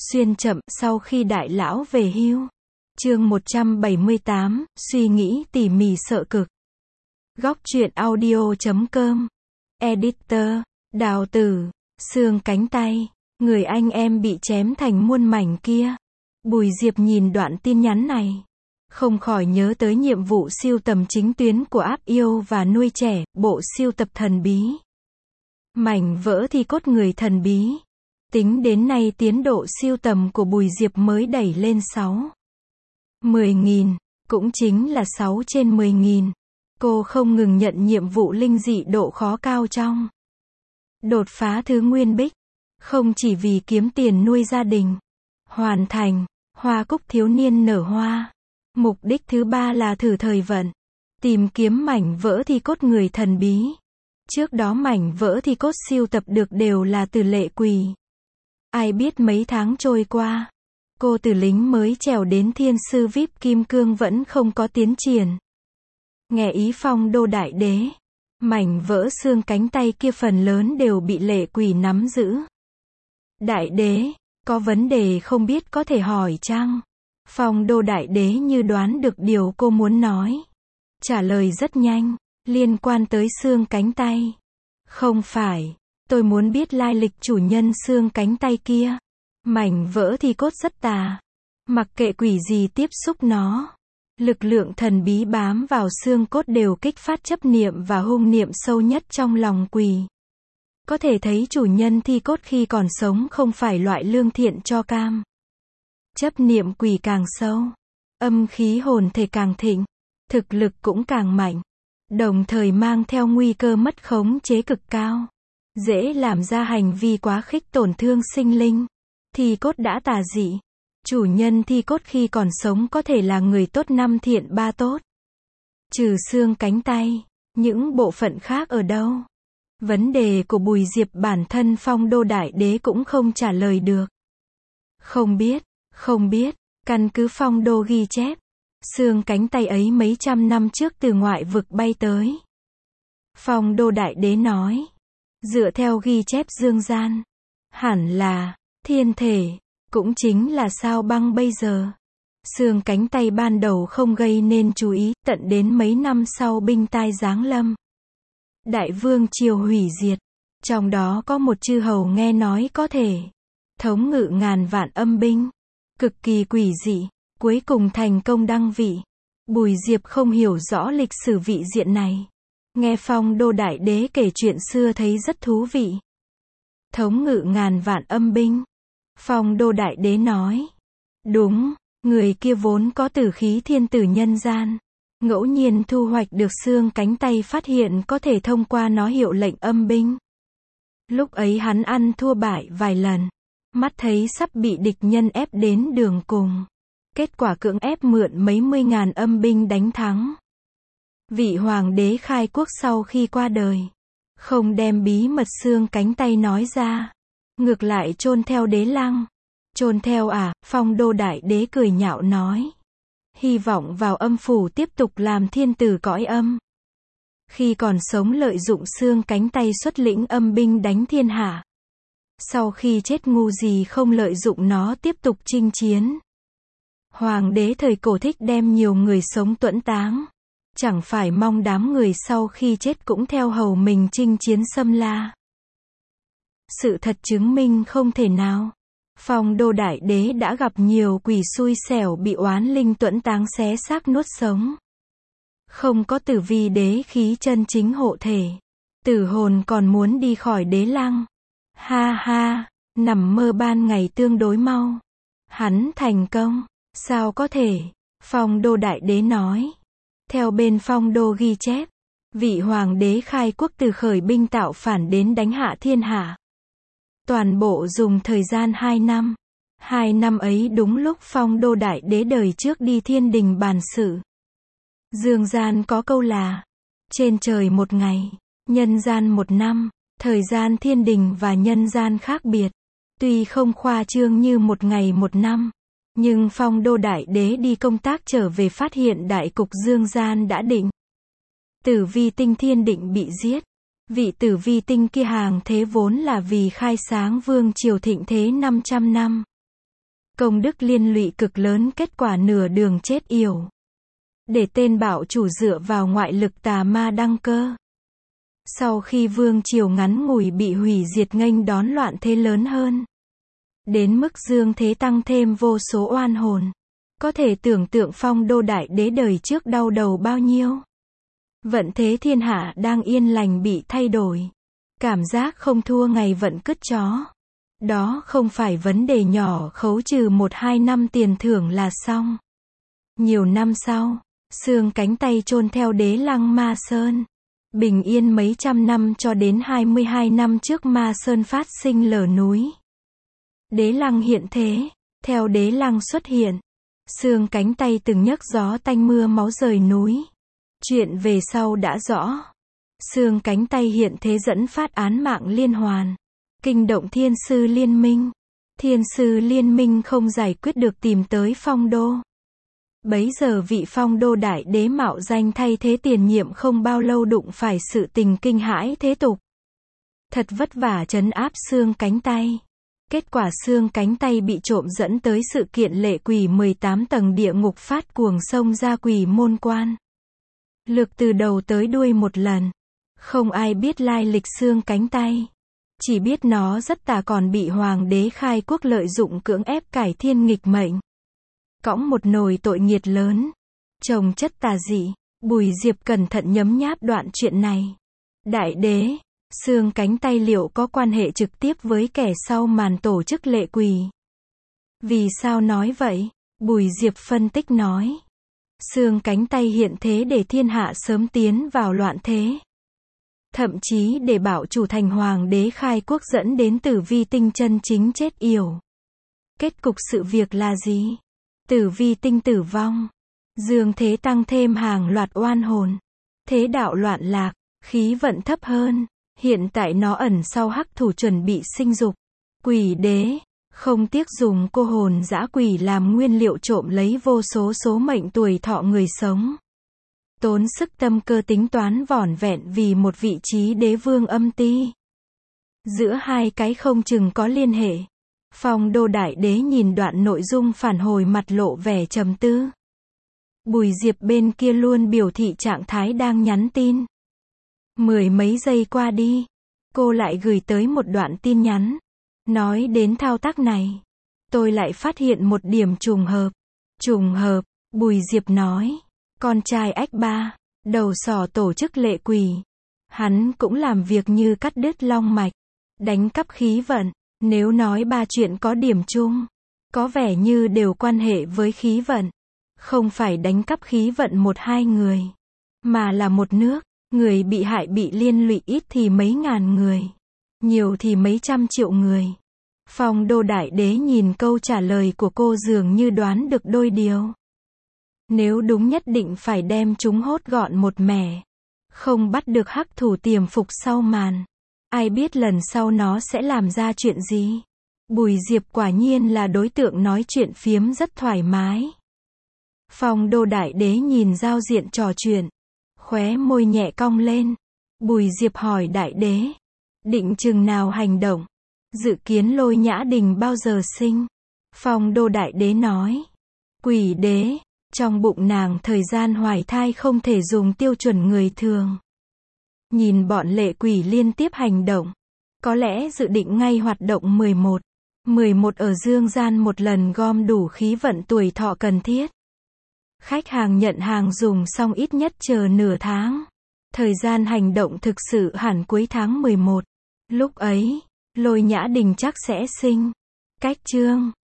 Xuyên chậm sau khi đại lão về hưu. Chương 178, suy nghĩ tỉ mỉ sợ cực. Góc truyện audio.com. Editor, Đào Tử, xương cánh tay, người anh em bị chém thành muôn mảnh kia. Bùi Diệp nhìn đoạn tin nhắn này, không khỏi nhớ tới nhiệm vụ siêu tầm chính tuyến của app yêu và nuôi trẻ, bộ siêu tập thần bí. Mảnh vỡ thi cốt người thần bí. Tính đến nay tiến độ siêu tầm của Bùi Diệp mới đẩy lên 10.000, cũng chính là 6 trên 10.000. Cô không ngừng nhận nhiệm vụ linh dị độ khó cao trong đột phá thứ nguyên bích, không chỉ vì kiếm tiền nuôi gia đình. Hoàn thành, hoa cúc thiếu niên nở hoa. Mục đích thứ 3 là thử thời vận, tìm kiếm mảnh vỡ thi cốt người thần bí. Trước đó mảnh vỡ thi cốt siêu tập được đều là từ Lệ Quỳ. Ai biết mấy tháng trôi qua, cô từ lính mới trèo đến thiên sư VIP kim cương vẫn không có tiến triển. Nghe ý Phong Đô Đại Đế, mảnh vỡ xương cánh tay kia phần lớn đều bị Lệ Quỳ nắm giữ. Đại đế, có vấn đề không biết có thể hỏi chăng? Phong Đô Đại Đế như đoán được điều cô muốn nói. Trả lời rất nhanh, liên quan tới xương cánh tay. Không phải, tôi muốn biết lai lịch chủ nhân xương cánh tay kia. Mảnh vỡ thì cốt rất tà. Mặc kệ quỷ gì tiếp xúc nó, lực lượng thần bí bám vào xương cốt đều kích phát chấp niệm và hung niệm sâu nhất trong lòng quỷ. Có thể thấy chủ nhân thi cốt khi còn sống không phải loại lương thiện cho cam. Chấp niệm quỷ càng sâu, âm khí hồn thể càng thịnh, thực lực cũng càng mạnh, đồng thời mang theo nguy cơ mất khống chế cực cao, dễ làm ra hành vi quá khích tổn thương sinh linh. Thi cốt đã tà dị, chủ nhân thi cốt khi còn sống có thể là người tốt 5 thiện 3 tốt. Trừ xương cánh tay, những bộ phận khác ở đâu? Vấn đề của Bùi Diệp bản thân Phong Đô Đại Đế cũng không trả lời được. Không biết, căn cứ Phong Đô ghi chép, xương cánh tay ấy mấy trăm năm trước từ ngoại vực bay tới. Phong Đô Đại Đế nói, dựa theo ghi chép dương gian, hẳn là thiên thể, cũng chính là sao băng bây giờ. Xương cánh tay ban đầu không gây nên chú ý, tận đến mấy năm sau binh tai giáng lâm. Đại vương triều hủy diệt, trong đó có một chư hầu nghe nói có thể thống ngự ngàn vạn âm binh, cực kỳ quỷ dị, cuối cùng thành công đăng vị. Bùi Diệp không hiểu rõ lịch sử vị diện này, nghe Phong Đô Đại Đế kể chuyện xưa thấy rất thú vị. Thống ngự ngàn vạn âm binh, Phong Đô Đại Đế nói, đúng, người kia vốn có tử khí thiên tử nhân gian, ngẫu nhiên thu hoạch được xương cánh tay, phát hiện có thể thông qua nó hiệu lệnh âm binh. Lúc ấy hắn ăn thua bại vài lần, mắt thấy sắp bị địch nhân ép đến đường cùng. Kết quả cưỡng ép mượn mấy mươi ngàn âm binh đánh thắng. Vị hoàng đế khai quốc sau khi qua đời, không đem bí mật xương cánh tay nói ra, ngược lại chôn theo đế lăng. Chôn theo à? Phong Đô Đại Đế cười nhạo nói. Hy vọng vào âm phủ tiếp tục làm thiên tử cõi âm. Khi còn sống lợi dụng xương cánh tay xuất lĩnh âm binh đánh thiên hạ. Sau khi chết ngu gì không lợi dụng nó tiếp tục chinh chiến. Hoàng đế thời cổ thích đem nhiều người sống tuẫn táng. Chẳng phải mong đám người sau khi chết cũng theo hầu mình chinh chiến xâm la. Sự thật chứng minh không thể nào. Phong Đô Đại Đế đã gặp nhiều quỷ xui xẻo bị oán linh tuẫn táng xé xác nuốt sống. Không có tử vi đế khí chân chính hộ thể. Tử hồn còn muốn đi khỏi đế lăng. Ha ha, nằm mơ ban ngày tương đối mau. Hắn thành công. Sao có thể? Phong Đô Đại Đế nói. Theo bên Phong Đô ghi chép, vị hoàng đế khai quốc từ khởi binh tạo phản đến đánh hạ thiên hạ. Toàn bộ dùng thời gian 2 năm. 2 năm ấy đúng lúc Phong Đô Đại Đế đời trước đi thiên đình bàn sự. Dương gian có câu là, trên trời một ngày, nhân gian một năm. Thời gian thiên đình và nhân gian khác biệt. Tuy không khoa trương như một ngày một năm, nhưng Phong Đô Đại Đế đi công tác trở về phát hiện đại cục dương gian đã định. Tử vi tinh thiên định bị giết. Vị tử vi tinh kia hàng thế vốn là vì khai sáng vương triều thịnh thế 500 năm. Công đức liên lụy cực lớn, kết quả nửa đường chết yểu. Để tên bạo chủ dựa vào ngoại lực tà ma đăng cơ. Sau khi vương triều ngắn ngủi bị hủy diệt, nghênh đón loạn thế lớn hơn. Đến mức dương thế tăng thêm vô số oan hồn. Có thể tưởng tượng Phong Đô Đại Đế đời trước đau đầu bao nhiêu. Vận thế thiên hạ đang yên lành bị thay đổi. Cảm giác không thua ngày vận cứt chó. Đó không phải vấn đề nhỏ, khấu trừ 1-2 năm tiền thưởng là xong. Nhiều năm sau, xương cánh tay chôn theo Đế Lăng Ma Sơn. Bình yên mấy trăm năm cho đến 22 năm trước Ma Sơn phát sinh lở núi. Đế Lăng hiện thế, theo Đế Lăng xuất hiện. Xương cánh tay từng nhấc gió tanh mưa máu rời núi. Chuyện về sau đã rõ. Xương cánh tay hiện thế dẫn phát án mạng liên hoàn. Kinh động thiên sư liên minh. Thiên sư liên minh không giải quyết được, tìm tới Phong Đô. Bấy giờ vị Phong Đô Đại Đế mạo danh thay thế tiền nhiệm không bao lâu đụng phải sự tình kinh hãi thế tục. Thật vất vả trấn áp xương cánh tay. Kết quả xương cánh tay bị trộm, dẫn tới sự kiện lệ quỷ 18 tầng địa ngục phát cuồng xông ra quỷ môn quan. Lược từ đầu tới đuôi một lần. Không ai biết lai lịch xương cánh tay. Chỉ biết nó rất tà, còn bị hoàng đế khai quốc lợi dụng cưỡng ép cải thiên nghịch mệnh. Cõng một nồi tội nghiệt lớn. Trồng chất tà dị. Bùi Diệp cẩn thận nhấm nháp đoạn chuyện này. Đại đế, xương cánh tay liệu có quan hệ trực tiếp với kẻ sau màn tổ chức lệ quỷ? Vì sao nói vậy? Bùi Diệp phân tích nói. Xương cánh tay hiện thế để thiên hạ sớm tiến vào loạn thế. Thậm chí để bảo chủ thành hoàng đế khai quốc, dẫn đến Tử Vi Tinh chân chính chết yểu. Kết cục sự việc là gì? Tử Vi Tinh tử vong. Dương thế tăng thêm hàng loạt oan hồn. Thế đạo loạn lạc, khí vận thấp hơn. Hiện tại nó ẩn sau hắc thủ chuẩn bị sinh dục. Quỷ đế, không tiếc dùng cô hồn dã quỷ làm nguyên liệu trộm lấy vô số số mệnh tuổi thọ người sống. Tốn sức tâm cơ tính toán vỏn vẹn vì một vị trí đế vương âm ti. Giữa hai cái không chừng có liên hệ. Phong Đô Đại Đế nhìn đoạn nội dung phản hồi, mặt lộ vẻ trầm tư. Bùi Diệp bên kia luôn biểu thị trạng thái đang nhắn tin. 10 mấy giây qua đi, cô lại gửi tới một đoạn tin nhắn. Nói đến thao tác này, tôi lại phát hiện một điểm trùng hợp. Trùng hợp, Bùi Diệp nói. Con trai ách ba, đầu sỏ tổ chức lệ quỷ. Hắn cũng làm việc như cắt đứt long mạch, đánh cắp khí vận. Nếu nói ba chuyện có điểm chung, có vẻ như đều quan hệ với khí vận. Không phải đánh cắp khí vận 1-2 người, mà là một nước. Người bị hại bị liên lụy ít thì mấy ngàn người, nhiều thì mấy trăm triệu người. Phong Đô Đại Đế nhìn câu trả lời của cô dường như đoán được đôi điều. Nếu đúng nhất định phải đem chúng hốt gọn một mẻ. Không bắt được hắc thủ tiềm phục sau màn. Ai biết lần sau nó sẽ làm ra chuyện gì. Bùi Diệp quả nhiên là đối tượng nói chuyện phiếm rất thoải mái. Phong Đô Đại Đế nhìn giao diện trò chuyện, khóe môi nhẹ cong lên. Bùi Diệp hỏi Đại Đế, định chừng nào hành động? Dự kiến Lôi Nhã Đình bao giờ sinh? Phong Đô Đại Đế nói, Quỷ đế, trong bụng nàng thời gian hoài thai không thể dùng tiêu chuẩn người thường. Nhìn bọn lệ quỷ liên tiếp hành động, có lẽ dự định ngay hoạt động 11 ở dương gian một lần gom đủ khí vận tuổi thọ cần thiết. Khách hàng nhận hàng dùng xong ít nhất chờ nửa tháng. Thời gian hành động thực sự hẳn cuối tháng 11. Lúc ấy, Lôi Nhã Đình chắc sẽ sinh. Cách chương